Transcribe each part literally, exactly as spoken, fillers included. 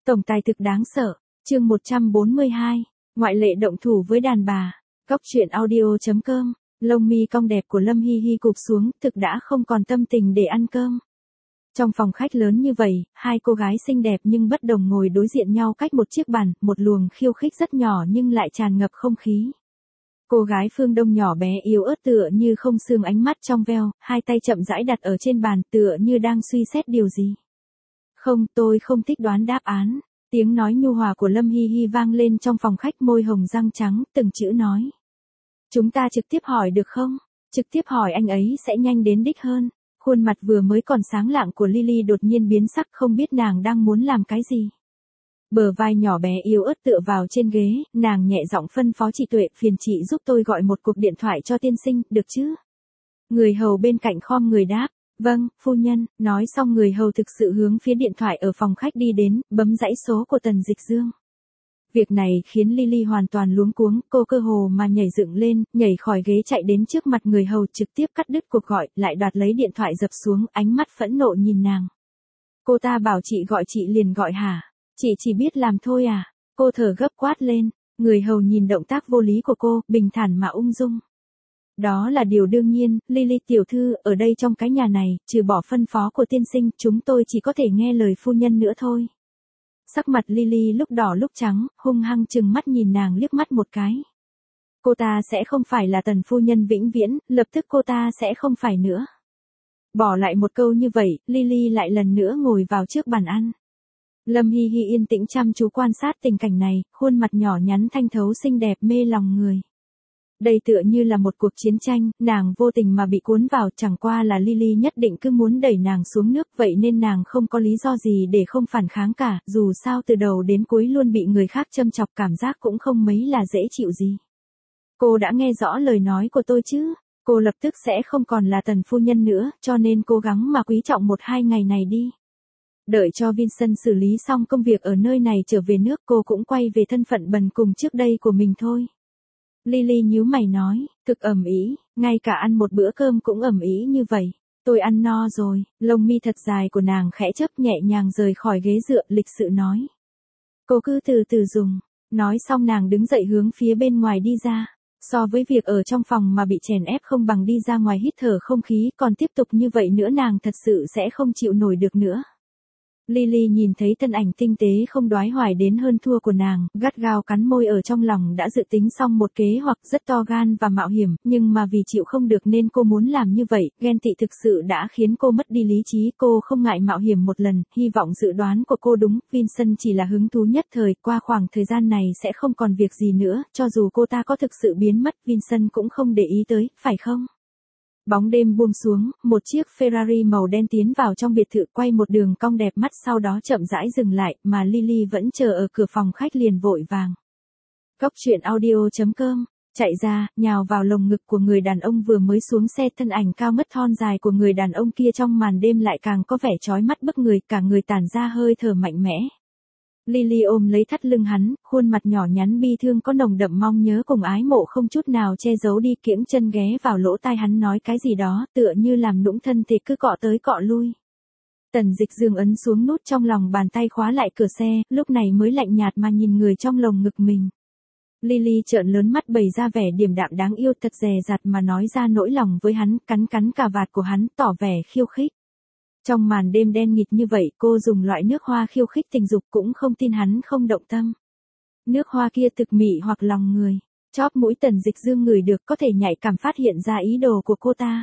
Tổng tài thực đáng sợ, chương một trăm bốn mươi hai, ngoại lệ động thủ với đàn bà. Góc truyện audio chấm com, lông mi cong đẹp của Lâm Hi Hi cụp xuống, thực đã không còn tâm tình để ăn cơm. Trong phòng khách lớn như vậy, hai cô gái xinh đẹp nhưng bất đồng ngồi đối diện nhau cách một chiếc bàn, một luồng khiêu khích rất nhỏ nhưng lại tràn ngập không khí. Cô gái phương Đông nhỏ bé yếu ớt tựa như không xương, ánh mắt trong veo, hai tay chậm rãi đặt ở trên bàn tựa như đang suy xét điều gì. Không, tôi không thích đoán đáp án. Tiếng nói nhu hòa của Lâm Hi Hi vang lên trong phòng khách, môi hồng răng trắng, từng chữ nói. Chúng ta trực tiếp hỏi được không? Trực tiếp hỏi anh ấy sẽ nhanh đến đích hơn. Khuôn mặt vừa mới còn sáng lạng của Lily đột nhiên biến sắc, không biết nàng đang muốn làm cái gì. Bờ vai nhỏ bé yếu ớt tựa vào trên ghế, nàng nhẹ giọng phân phó chị Tuệ, phiền chị giúp tôi gọi một cuộc điện thoại cho tiên sinh, được chứ? Người hầu bên cạnh khom người đáp. Vâng, phu nhân. Nói xong người hầu thực sự hướng phía điện thoại ở phòng khách đi đến, bấm dãy số của Tần Dịch Dương. Việc này khiến Lily hoàn toàn luống cuống, cô cơ hồ mà nhảy dựng lên, nhảy khỏi ghế chạy đến trước mặt người hầu, trực tiếp cắt đứt cuộc gọi, lại đoạt lấy điện thoại dập xuống, ánh mắt phẫn nộ nhìn nàng. Cô ta bảo chị gọi chị liền gọi hả? Chị chỉ biết làm thôi à? Cô thở gấp quát lên, người hầu nhìn động tác vô lý của cô, bình thản mà ung dung. Đó là điều đương nhiên, Lily tiểu thư, ở đây trong cái nhà này, trừ bỏ phân phó của tiên sinh, chúng tôi chỉ có thể nghe lời phu nhân nữa thôi. Sắc mặt Lily lúc đỏ lúc trắng, hung hăng trừng mắt nhìn nàng liếc mắt một cái. Cô ta sẽ không phải là Tần phu nhân vĩnh viễn, lập tức cô ta sẽ không phải nữa. Bỏ lại một câu như vậy, Lily lại lần nữa ngồi vào trước bàn ăn. Lâm Hi Hi yên tĩnh chăm chú quan sát tình cảnh này, khuôn mặt nhỏ nhắn thanh thấu xinh đẹp mê lòng người. Đây tựa như là một cuộc chiến tranh, nàng vô tình mà bị cuốn vào, chẳng qua là Lily nhất định cứ muốn đẩy nàng xuống nước, vậy nên nàng không có lý do gì để không phản kháng cả, dù sao từ đầu đến cuối luôn bị người khác châm chọc, cảm giác cũng không mấy là dễ chịu gì. Cô đã nghe rõ lời nói của tôi chứ, cô lập tức sẽ không còn là Tần phu nhân nữa, cho nên cố gắng mà quý trọng một hai ngày này đi. Đợi cho Vincent xử lý xong công việc ở nơi này trở về nước, cô cũng quay về thân phận bần cùng trước đây của mình thôi. Lily nhíu mày nói, thực ầm ĩ, ngay cả ăn một bữa cơm cũng ầm ĩ như vậy. Tôi ăn no rồi. Lông mi thật dài của nàng khẽ chớp, nhẹ nhàng rời khỏi ghế dựa, lịch sự nói. Cô cứ từ từ dùng. Nói xong nàng đứng dậy hướng phía bên ngoài đi ra. So với việc ở trong phòng mà bị chèn ép không bằng đi ra ngoài hít thở không khí, còn tiếp tục như vậy nữa nàng thật sự sẽ không chịu nổi được nữa. Lily nhìn thấy thân ảnh tinh tế không đoái hoài đến hơn thua của nàng, gắt gao cắn môi, ở trong lòng đã dự tính xong một kế hoạch rất to gan và mạo hiểm, nhưng mà vì chịu không được nên cô muốn làm như vậy, ghen tị thực sự đã khiến cô mất đi lý trí, cô không ngại mạo hiểm một lần, hy vọng dự đoán của cô đúng, Vincent chỉ là hứng thú nhất thời, qua khoảng thời gian này sẽ không còn việc gì nữa, cho dù cô ta có thực sự biến mất, Vincent cũng không để ý tới, phải không? Bóng đêm buông xuống, một chiếc Ferrari màu đen tiến vào trong biệt thự, quay một đường cong đẹp mắt, sau đó chậm rãi dừng lại, mà Lily vẫn chờ ở cửa phòng khách liền vội vàng. Góc truyện audio chấm com, chạy ra, nhào vào lồng ngực của người đàn ông vừa mới xuống xe, thân ảnh cao ngất thon dài của người đàn ông kia trong màn đêm lại càng có vẻ chói mắt bức người, cả người tản ra hơi thở mạnh mẽ. Lily ôm lấy thắt lưng hắn, khuôn mặt nhỏ nhắn bi thương có nồng đậm mong nhớ cùng ái mộ không chút nào che giấu đi, kiễng chân ghé vào lỗ tai hắn nói cái gì đó, tựa như làm nũng thân thể cứ cọ tới cọ lui. Tần Dịch Dương ấn xuống nút trong lòng bàn tay khóa lại cửa xe, lúc này mới lạnh nhạt mà nhìn người trong lồng ngực mình. Lily trợn lớn mắt bày ra vẻ điềm đạm đáng yêu, thật dè dặt mà nói ra nỗi lòng với hắn, cắn cắn cà vạt của hắn, tỏ vẻ khiêu khích. Trong màn đêm đen nghịt như vậy, cô dùng loại nước hoa khiêu khích tình dục, cũng không tin hắn không động tâm. Nước hoa kia thực mị hoặc lòng người. Chóp mũi Tần Dịch Dương ngửi được, có thể nhạy cảm phát hiện ra ý đồ của cô ta.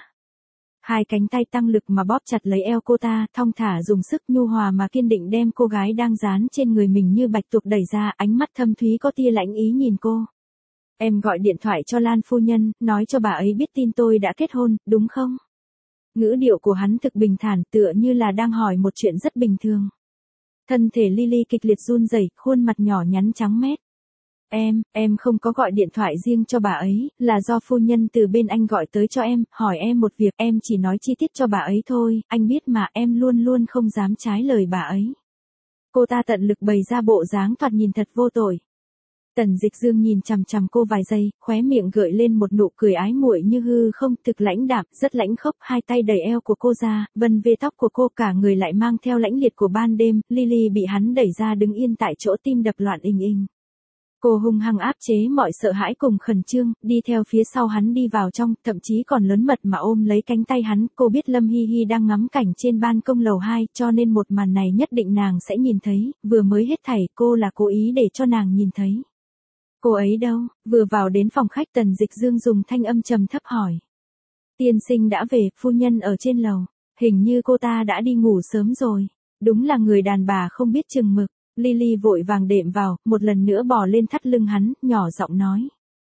Hai cánh tay tăng lực mà bóp chặt lấy eo cô ta, thong thả dùng sức nhu hòa mà kiên định đem cô gái đang dán trên người mình như bạch tuộc đẩy ra, ánh mắt thâm thúy có tia lãnh ý nhìn cô. Em gọi điện thoại cho Lan phu nhân, nói cho bà ấy biết tin tôi đã kết hôn, đúng không? Ngữ điệu của hắn thực bình thản, tựa như là đang hỏi một chuyện rất bình thường. Thân thể Lily kịch liệt run rẩy, khuôn mặt nhỏ nhắn trắng mét. Em, em không có gọi điện thoại riêng cho bà ấy, là do phu nhân từ bên anh gọi tới cho em, hỏi em một việc, em chỉ nói chi tiết cho bà ấy thôi, anh biết mà, em luôn luôn không dám trái lời bà ấy. Cô ta tận lực bày ra bộ dáng thoạt nhìn thật vô tội. Tần Dịch Dương nhìn chằm chằm cô vài giây, khóe miệng gợi lên một nụ cười ái muội như hư không, thực lãnh đạm, rất lãnh khốc, hai tay đẩy eo của cô ra, vân vê tóc của cô, cả người lại mang theo lãnh liệt của ban đêm. Lily bị hắn đẩy ra đứng yên tại chỗ, tim đập loạn inh inh. Cô hung hăng áp chế mọi sợ hãi cùng khẩn trương, đi theo phía sau hắn đi vào trong, thậm chí còn lớn mật mà ôm lấy cánh tay hắn. Cô biết Lâm Hi Hi đang ngắm cảnh trên ban công lầu hai, cho nên một màn này nhất định nàng sẽ nhìn thấy, vừa mới hết thảy cô là cố ý để cho nàng nhìn thấy. Cô ấy đâu? Vừa vào đến phòng khách, Tần Dịch Dương dùng thanh âm trầm thấp hỏi. Tiên sinh đã về, phu nhân ở trên lầu. Hình như cô ta đã đi ngủ sớm rồi. Đúng là người đàn bà không biết chừng mực. Lily vội vàng đệm vào, một lần nữa bò lên thắt lưng hắn, nhỏ giọng nói.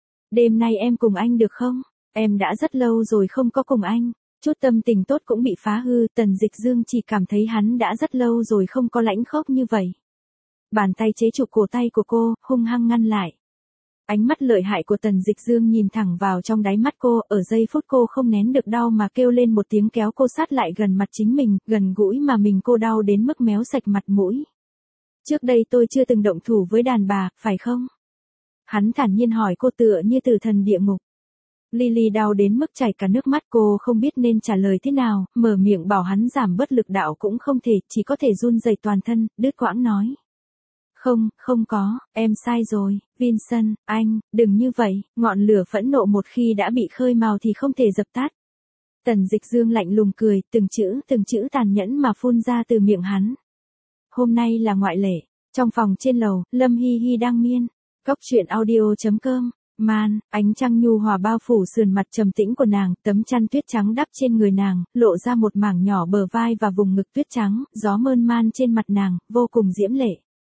Đêm nay em cùng anh được không? Em đã rất lâu rồi không có cùng anh. Chút tâm tình tốt cũng bị phá hư. Tần Dịch Dương chỉ cảm thấy hắn đã rất lâu rồi không có lãnh khốc như vậy. Bàn tay chế trụ cổ tay của cô, hung hăng ngăn lại. Ánh mắt lợi hại của Tần Dịch Dương nhìn thẳng vào trong đáy mắt cô, ở giây phút cô không nén được đau mà kêu lên một tiếng, kéo cô sát lại gần mặt chính mình, gần gũi mà mình cô đau đến mức méo sạch mặt mũi. Trước đây tôi chưa từng động thủ với đàn bà, phải không? Hắn thản nhiên hỏi cô, tựa như từ thần địa ngục. Lily đau đến mức chảy cả nước mắt, cô không biết nên trả lời thế nào, mở miệng bảo hắn giảm bớt lực đạo cũng không thể, chỉ có thể run rẩy toàn thân, đứt quãng nói. Không, không có, em sai rồi, Vincent, anh, đừng như vậy, ngọn lửa phẫn nộ một khi đã bị khơi mào thì không thể dập tắt. Tần Dịch Dương lạnh lùng cười, từng chữ, từng chữ tàn nhẫn mà phun ra từ miệng hắn. Hôm nay là ngoại lệ, trong phòng trên lầu, Lâm Hi Hi đang miên, cóc truyện audio chấm com, man, ánh trăng nhu hòa bao phủ sườn mặt trầm tĩnh của nàng, tấm chăn tuyết trắng đắp trên người nàng, lộ ra một mảng nhỏ bờ vai và vùng ngực tuyết trắng, gió mơn man trên mặt nàng, vô cùng diễm lệ.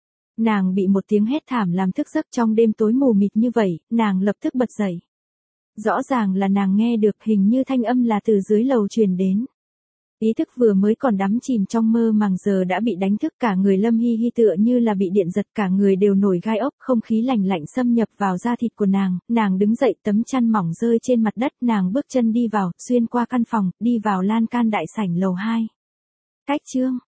Nàng bị một tiếng hét thảm làm thức giấc trong đêm tối mù mịt như vậy, nàng lập tức bật dậy. Rõ ràng là nàng nghe được, hình như thanh âm là từ dưới lầu truyền đến. Ý thức vừa mới còn đắm chìm trong mơ màng giờ đã bị đánh thức, cả người Lâm Hi Hi tựa như là bị điện giật, cả người đều nổi gai ốc, không khí lạnh lạnh xâm nhập vào da thịt của nàng, nàng đứng dậy, tấm chăn mỏng rơi trên mặt đất, nàng bước chân đi vào, xuyên qua căn phòng, đi vào lan can đại sảnh lầu hai. Cách chương